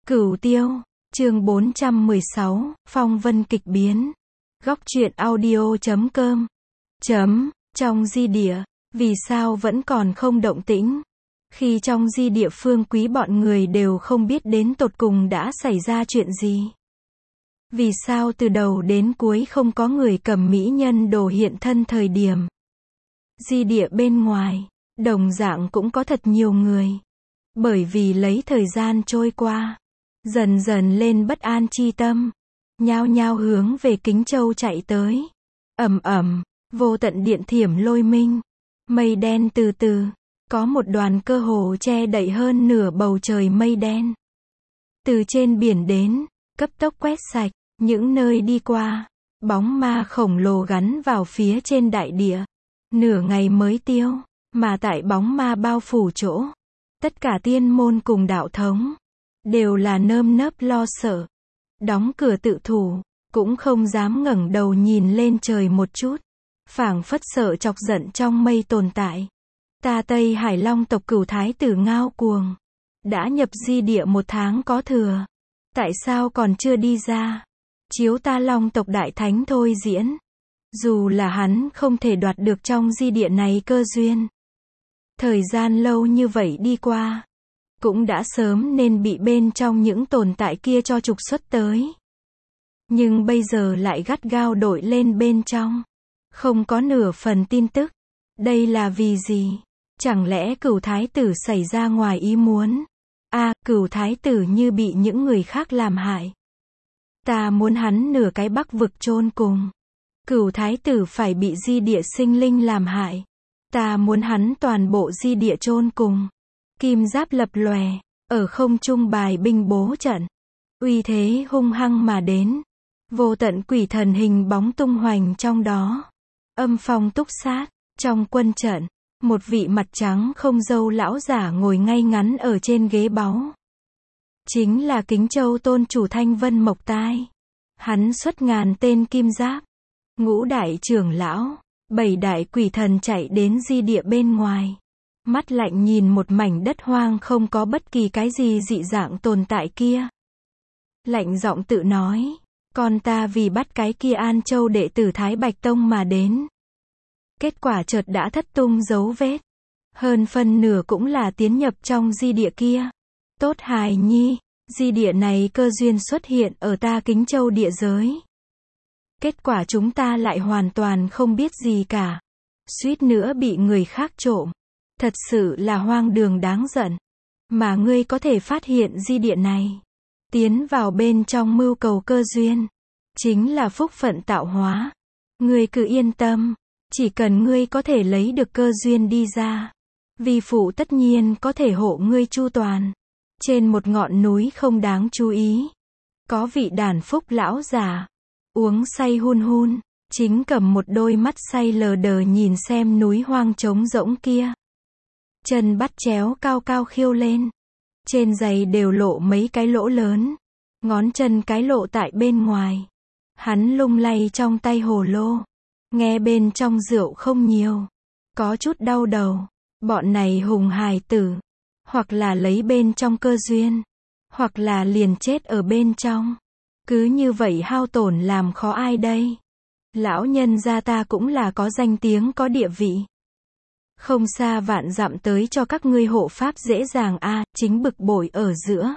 Cửu Tiêu, chương 416, phong vân kịch biến. Góc truyện audio.com. Trong di địa, vì sao vẫn còn không động tĩnh? Khi trong di địa Phương Quý bọn người đều không biết đến tột cùng đã xảy ra chuyện gì. Vì sao từ đầu đến cuối không có người cầm mỹ nhân đồ hiện thân thời điểm. Di địa bên ngoài, đồng dạng cũng có thật nhiều người. Bởi vì lấy thời gian trôi qua, dần dần lên bất an chi tâm, nhao nhao hướng về Kính Châu chạy tới. Ầm ầm, vô tận điện thiểm lôi minh, mây đen từ từ, có một đoàn cơ hồ che đậy hơn nửa bầu trời mây đen. Từ trên biển đến, cấp tốc quét sạch, những nơi đi qua, bóng ma khổng lồ gắn vào phía trên đại địa. Nửa ngày mới tiêu, mà tại bóng ma bao phủ chỗ, tất cả tiên môn cùng đạo thống đều là nơm nớp lo sợ, đóng cửa tự thủ, cũng không dám ngẩng đầu nhìn lên trời một chút, phảng phất sợ chọc giận trong mây tồn tại. Ta Tây Hải Long tộc Cửu Thái tử Ngao Cuồng đã nhập di địa 1 tháng có thừa, tại sao còn chưa đi ra? Chiếu ta Long tộc đại thánh thôi diễn, dù là hắn không thể đoạt được trong di địa này cơ duyên. Thời gian lâu như vậy đi qua, cũng đã sớm nên bị bên trong những tồn tại kia cho trục xuất tới. Nhưng bây giờ lại gắt gao đội lên bên trong, không có nửa phần tin tức. Đây là vì gì? Chẳng lẽ Cửu Thái tử xảy ra ngoài ý muốn? Cửu Thái tử như bị những người khác làm hại. Ta muốn hắn nửa cái Bắc vực chôn cùng. Cửu Thái tử phải bị di địa sinh linh làm hại. Ta muốn hắn toàn bộ di địa chôn cùng. Kim giáp lập lòe, ở không trung bài binh bố trận. Uy thế hung hăng mà đến. Vô tận quỷ thần hình bóng tung hoành trong đó. Âm phong túc sát, trong quân trận, một vị mặt trắng không râu lão giả ngồi ngay ngắn ở trên ghế báu. Chính là Kính Châu tôn chủ Thanh Vân Mộc Tai. Hắn xuất ngàn tên kim giáp, ngũ đại trưởng lão, 7 đại quỷ thần chạy đến di địa bên ngoài. Mắt lạnh nhìn một mảnh đất hoang không có bất kỳ cái gì dị dạng tồn tại kia. Lạnh giọng tự nói, con ta vì bắt cái kia An Châu đệ tử Thái Bạch Tông mà đến. Kết quả chợt đã thất tung dấu vết. Hơn phân nửa cũng là tiến nhập trong di địa kia. Tốt hài nhi, di địa này cơ duyên xuất hiện ở ta Kính Châu địa giới. Kết quả chúng ta lại hoàn toàn không biết gì cả. Suýt nữa bị người khác trộm. Thật sự là hoang đường đáng giận. Mà ngươi có thể phát hiện di địa này, tiến vào bên trong mưu cầu cơ duyên, chính là phúc phận tạo hóa. Ngươi cứ yên tâm, chỉ cần ngươi có thể lấy được cơ duyên đi ra, vi phụ tất nhiên có thể hộ ngươi chu toàn. Trên một ngọn núi không đáng chú ý, có vị đàn phúc lão già, uống say hun hun, chính cầm một đôi mắt say lờ đờ nhìn xem núi hoang trống rỗng kia. Chân bắt chéo cao cao khiêu lên, trên giày đều lộ mấy cái lỗ lớn, ngón chân cái lộ tại bên ngoài. Hắn lung lay trong tay hồ lô, nghe bên trong rượu không nhiều, có chút đau đầu. Bọn này hùng hài tử, hoặc là lấy bên trong cơ duyên, hoặc là liền chết ở bên trong. Cứ như vậy hao tổn làm khó ai đây? Lão nhân gia ta cũng là có danh tiếng có địa vị. Không xa vạn dặm tới cho các ngươi hộ pháp dễ dàng chính bực bội ở giữa.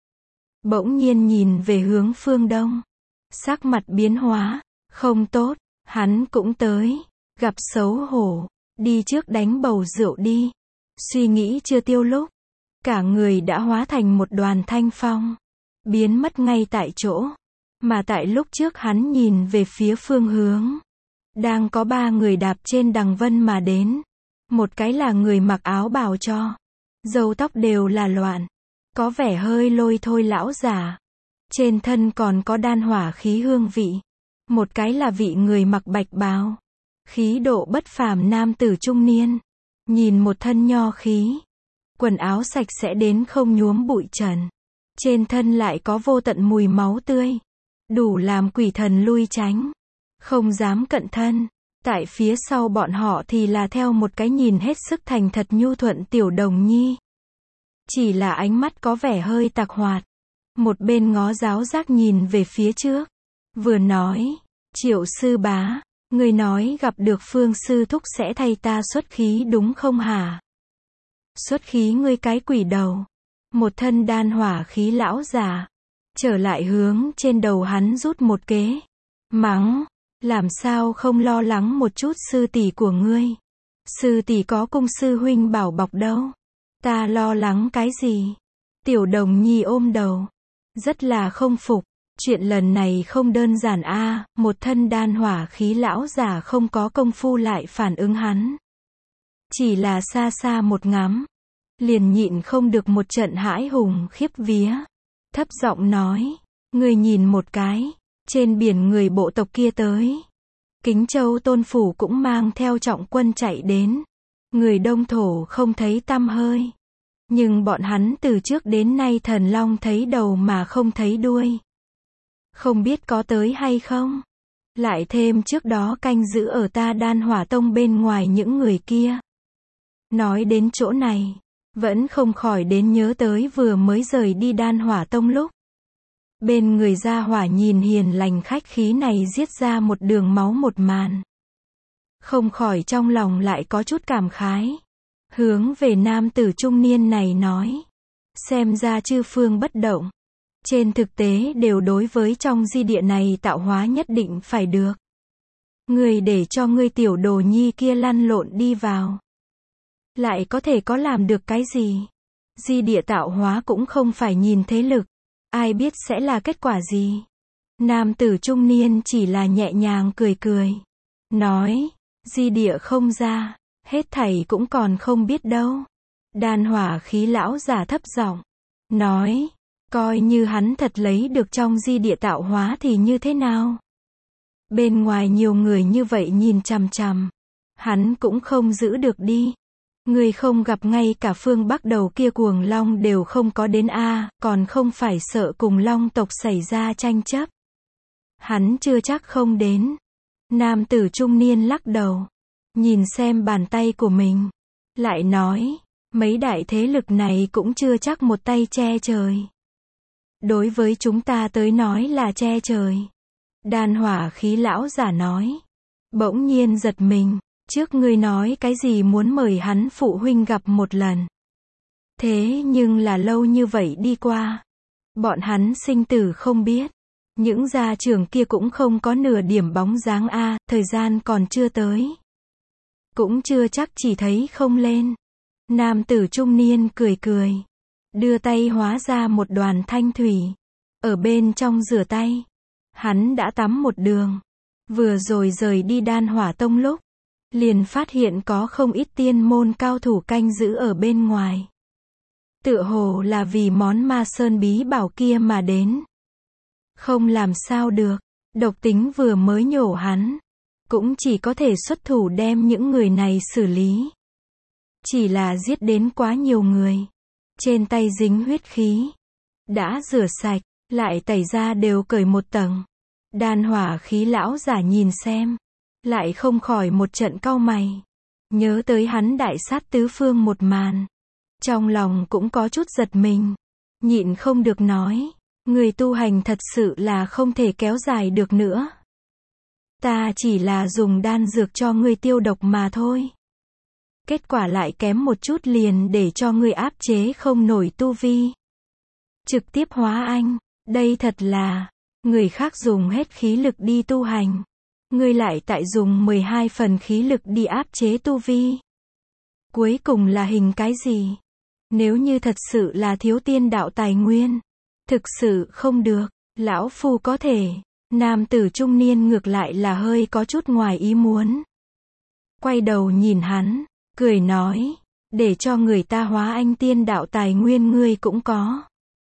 Bỗng nhiên nhìn về hướng phương đông. Sắc mặt biến hóa, không tốt, hắn cũng tới, gặp xấu hổ, đi trước đánh bầu rượu đi. Suy nghĩ chưa tiêu lúc, cả người đã hóa thành một đoàn thanh phong, biến mất ngay tại chỗ. Mà tại lúc trước hắn nhìn về phía phương hướng, đang có 3 người đạp trên đằng vân mà đến. Một cái là người mặc áo bào cho, râu tóc đều là loạn, có vẻ hơi lôi thôi lão già. Trên thân còn có đan hỏa khí hương vị. Một cái là vị người mặc bạch bào, khí độ bất phàm nam tử trung niên, nhìn một thân nho khí, quần áo sạch sẽ đến không nhuốm bụi trần, trên thân lại có vô tận mùi máu tươi, đủ làm quỷ thần lui tránh, không dám cận thân. Tại phía sau bọn họ thì là theo một cái nhìn hết sức thành thật nhu thuận tiểu đồng nhi. Chỉ là ánh mắt có vẻ hơi tạc hoạt. một bên ngó giáo giác nhìn về phía trước, vừa nói, Triệu sư bá, người nói gặp được Phương sư thúc sẽ thay ta xuất khí đúng không hả? Xuất khí ngươi cái quỷ đầu. Một thân đan hỏa khí lão già, trở lại hướng trên đầu hắn rút một kế, mắng, làm sao không lo lắng một chút sư tỷ của ngươi? Sư tỷ có cung sư huynh bảo bọc đâu. Ta lo lắng cái gì? Tiểu Đồng Nhi ôm đầu, rất là không phục. Chuyện lần này không đơn giản a, một thân đan hỏa khí lão già không có công phu lại phản ứng hắn. Chỉ là xa xa một ngắm, liền nhịn không được một trận hãi hùng khiếp vía. Thấp giọng nói, người nhìn một cái, trên biển người bộ tộc kia tới. Kính Châu Tôn Phủ cũng mang theo trọng quân chạy đến. Người Đông Thổ không thấy tăm hơi. Nhưng bọn hắn từ trước đến nay thần long thấy đầu mà không thấy đuôi. Không biết có tới hay không. Lại thêm trước đó canh giữ ở ta Đan Hỏa Tông bên ngoài những người kia. Nói đến chỗ này, vẫn không khỏi đến nhớ tới vừa mới rời đi Đan Hỏa Tông lúc. Bên người gia hỏa nhìn hiền lành khách khí này giết ra một đường máu một màn. Không khỏi trong lòng lại có chút cảm khái. Hướng về nam tử trung niên này nói. Xem ra chư phương bất động. Trên thực tế đều đối với trong di địa này tạo hóa nhất định phải được. Người để cho ngươi tiểu đồ nhi kia lăn lộn đi vào. Lại có thể có làm được cái gì? Di địa tạo hóa cũng không phải nhìn thế lực. Ai biết sẽ là kết quả gì? Nam tử trung niên chỉ là nhẹ nhàng cười cười. Nói, di địa không ra, hết thảy cũng còn không biết đâu. Đan hỏa khí lão già thấp giọng nói, coi như hắn thật lấy được trong di địa tạo hóa thì như thế nào? Bên ngoài nhiều người như vậy nhìn chằm chằm, hắn cũng không giữ được đi. Người không gặp ngay cả phương Bắc đầu kia cuồng long đều không có đến a, còn không phải sợ cùng long tộc xảy ra tranh chấp. Hắn chưa chắc không đến. Nam tử trung niên lắc đầu, nhìn xem bàn tay của mình, lại nói, mấy đại thế lực này cũng chưa chắc một tay che trời. Đối với chúng ta tới nói là che trời. Đan hỏa khí lão giả nói, bỗng nhiên giật mình. Trước ngươi nói cái gì muốn mời hắn phụ huynh gặp một lần. Thế nhưng là lâu như vậy đi qua. Bọn hắn sinh tử không biết. Những gia trưởng kia cũng không có nửa điểm bóng dáng a, thời gian còn chưa tới. Cũng chưa chắc chỉ thấy không lên. Nam tử trung niên cười cười. Đưa tay hóa ra một đoàn thanh thủy. Ở bên trong rửa tay. Hắn đã tắm một đường. Vừa rồi rời đi Đan Hỏa Tông lúc. Liền phát hiện có không ít tiên môn cao thủ canh giữ ở bên ngoài. Tựa hồ là vì món ma sơn bí bảo kia mà đến. Không làm sao được, độc tính vừa mới nhổ hắn. Cũng chỉ có thể xuất thủ đem những người này xử lý. Chỉ là giết đến quá nhiều người. Trên tay dính huyết khí. Đã rửa sạch, lại tẩy ra đều cởi một tầng. Đan hỏa khí lão giả nhìn xem. Lại không khỏi một trận cau mày. Nhớ tới hắn đại sát tứ phương một màn. Trong lòng cũng có chút giật mình. Nhịn không được nói. Người tu hành thật sự là không thể kéo dài được nữa. Ta chỉ là dùng đan dược cho ngươi tiêu độc mà thôi. Kết quả lại kém một chút liền để cho ngươi áp chế không nổi tu vi. Trực tiếp hóa anh. Đây thật là. Người khác dùng hết khí lực đi tu hành. Ngươi lại tại dùng 12 phần khí lực đi áp chế tu vi. Cuối cùng là hình cái gì? Nếu như thật sự là thiếu tiên đạo tài nguyên. Thực sự không được. Lão phu có thể. Nam tử trung niên ngược lại là hơi có chút ngoài ý muốn. Quay đầu nhìn hắn. Cười nói. Để cho người ta hóa anh tiên đạo tài nguyên ngươi cũng có.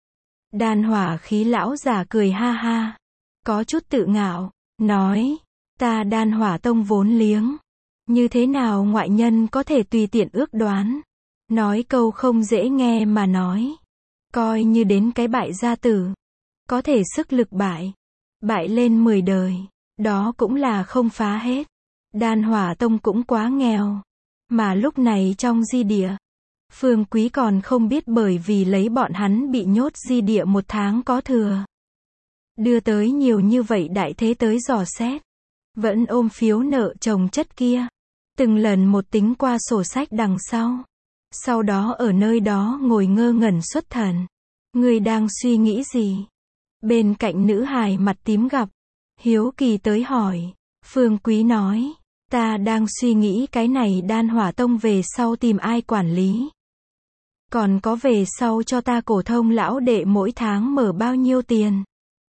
Đan hỏa khí lão giả cười ha ha. Có chút tự ngạo. Nói. Ta Đan Hỏa Tông vốn liếng. Như thế nào ngoại nhân có thể tùy tiện ước đoán. Nói câu không dễ nghe mà nói. Coi như đến cái bại gia tử. Có thể sức lực bại. Bại lên 10 đời. Đó cũng là không phá hết. Đan Hỏa Tông cũng quá nghèo. Mà lúc này trong di địa. Phương Quý còn không biết bởi vì lấy bọn hắn bị nhốt di địa 1 tháng có thừa. Đưa tới nhiều như vậy đại thế tới dò xét. Vẫn ôm phiếu nợ chồng chất kia. Từng lần một tính qua sổ sách đằng sau. Sau đó ở nơi đó ngồi ngơ ngẩn xuất thần. Ngươi đang suy nghĩ gì? Bên cạnh nữ hài mặt tím gặp. Hiếu kỳ tới hỏi. Phương Quý nói. Ta đang suy nghĩ cái này Đan Hỏa Tông về sau tìm ai quản lý. Còn có về sau cho ta Cổ Thông lão đệ mỗi tháng mở bao nhiêu tiền.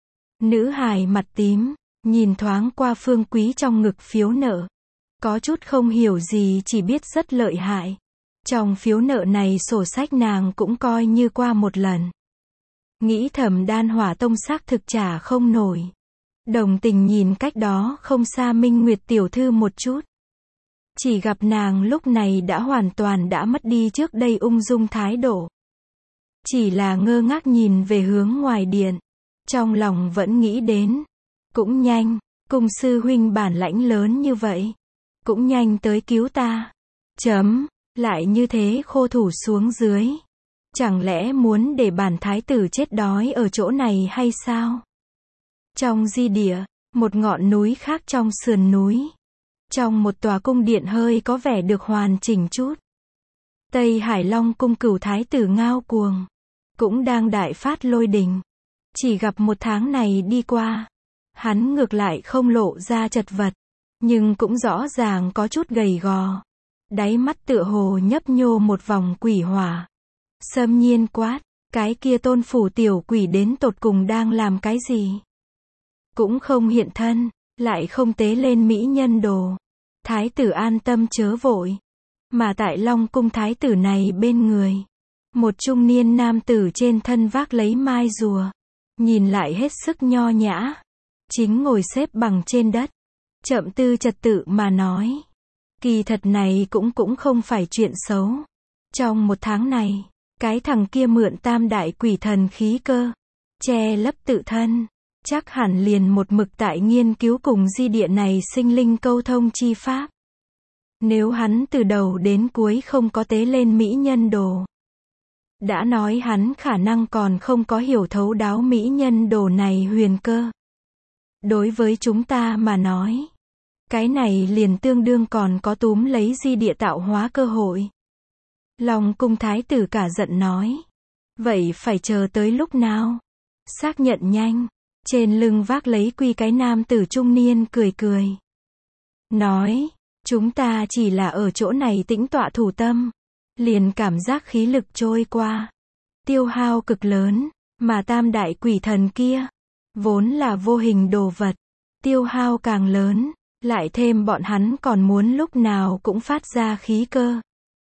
Nữ hài mặt tím, nhìn thoáng qua Phương Quý trong ngực phiếu nợ. Có chút không hiểu gì, chỉ biết rất lợi hại. Trong phiếu nợ này sổ sách nàng cũng coi như qua một lần. Nghĩ thầm Đan Hỏa Tông xác thực trả không nổi. Đồng tình nhìn cách đó không xa Minh Nguyệt tiểu thư một chút. Chỉ gặp nàng lúc này đã hoàn toàn đã mất đi trước đây ung dung thái độ. Chỉ là ngơ ngác nhìn về hướng ngoài điện. Trong lòng vẫn nghĩ đến. Cũng nhanh, cung sư huynh bản lãnh lớn như vậy. Cũng nhanh tới cứu ta. Lại như thế khô thủ xuống dưới. Chẳng lẽ muốn để bản thái tử chết đói ở chỗ này hay sao? Trong di địa, một ngọn núi khác trong sườn núi. Trong một tòa cung điện hơi có vẻ được hoàn chỉnh chút. Tây Hải Long cung cửu thái tử ngao cuồng. Cũng đang đại phát lôi đình. Chỉ gặp 1 tháng này đi qua. Hắn ngược lại không lộ ra chật vật. Nhưng cũng rõ ràng có chút gầy gò. Đáy mắt tựa hồ nhấp nhô một vòng quỷ hỏa. Xâm Nhiên quát. Cái kia Tôn phủ tiểu quỷ đến tột cùng đang làm cái gì? Cũng không hiện thân. Lại không tế lên mỹ nhân đồ. Thái tử an tâm chớ vội. Mà tại Long cung thái tử này bên người. Một trung niên nam tử trên thân vác lấy mai rùa. Nhìn lại hết sức nho nhã. Chính ngồi xếp bằng trên đất. Chậm tư trật tự mà nói. Kỳ thật này cũng không phải chuyện xấu. Trong 1 tháng này, cái thằng kia mượn tam đại quỷ thần khí cơ. Che lấp tự thân. Chắc hẳn liền một mực tại nghiên cứu cùng di địa này sinh linh câu thông chi pháp. Nếu hắn từ đầu đến cuối không có tế lên mỹ nhân đồ. Đã nói hắn khả năng còn không có hiểu thấu đáo mỹ nhân đồ này huyền cơ. Đối với chúng ta mà nói. Cái này liền tương đương còn có túm lấy di địa tạo hóa cơ hội. Long cung thái tử cả giận nói. Vậy phải chờ tới lúc nào? Xác nhận nhanh. Trên lưng vác lấy quy cái nam tử trung niên cười cười. Nói, chúng ta chỉ là ở chỗ này tĩnh tọa thủ tâm. Liền cảm giác khí lực trôi qua. Tiêu hao cực lớn, mà tam đại quỷ thần kia. Vốn là vô hình đồ vật. Tiêu hao càng lớn, lại thêm bọn hắn còn muốn lúc nào cũng phát ra khí cơ.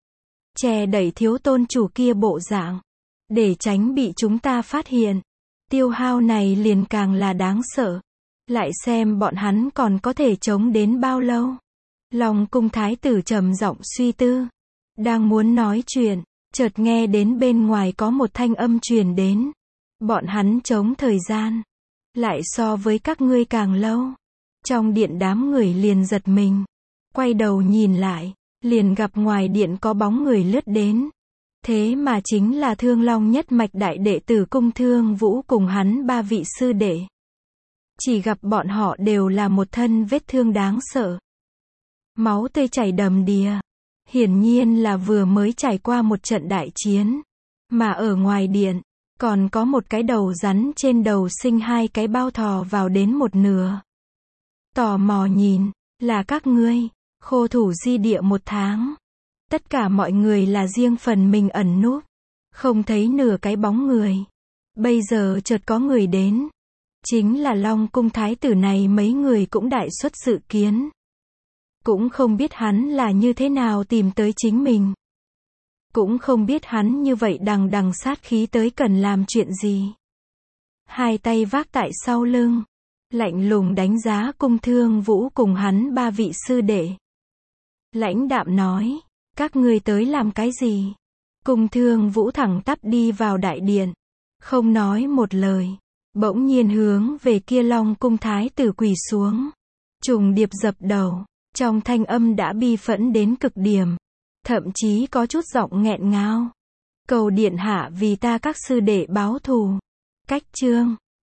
Che đẩy thiếu tôn chủ kia bộ dạng. Để tránh bị chúng ta phát hiện. Tiêu hao này liền càng là đáng sợ. Lại xem bọn hắn còn có thể chống đến bao lâu. Long cung thái tử trầm giọng suy tư. Đang muốn nói chuyện, chợt nghe đến bên ngoài có một thanh âm truyền đến. Bọn hắn chống thời gian. Lại so với các ngươi càng lâu. Trong điện đám người liền giật mình. Quay đầu nhìn lại, liền gặp ngoài điện có bóng người lướt đến. Thế mà chính là Thương Long nhất mạch đại đệ tử Cung Thương Vũ cùng hắn 3 vị sư đệ. Chỉ gặp bọn họ đều là một thân vết thương đáng sợ. Máu tươi chảy đầm đìa. Hiển nhiên là vừa mới trải qua một trận đại chiến. Mà ở ngoài điện, còn có một cái đầu rắn trên đầu sinh 2 cái bao thò vào đến một nửa. Tò mò nhìn, là các ngươi, khô thủ di địa 1 tháng. Tất cả mọi người là riêng phần mình ẩn núp. Không thấy nửa cái bóng người. Bây giờ chợt có người đến. Chính là Long cung thái tử này mấy người cũng đại xuất sự kiến. Cũng không biết hắn là như thế nào tìm tới chính mình. Cũng không biết hắn như vậy đằng đằng sát khí tới cần làm chuyện gì. 2 tay vác tại sau lưng. Lạnh lùng đánh giá Cung Thương Vũ cùng hắn 3 vị sư đệ. Lãnh đạm nói. Các ngươi tới làm cái gì? Cung Thương Vũ thẳng tắp đi vào đại điện. Không nói một lời. Bỗng nhiên hướng về kia Long cung thái tử quỳ xuống. Trùng điệp dập đầu. Trong thanh âm đã bi phẫn đến cực điểm. thậm chí có chút giọng nghẹn ngào. Cầu điện hạ vì ta các sư đệ báo thù. Cách chương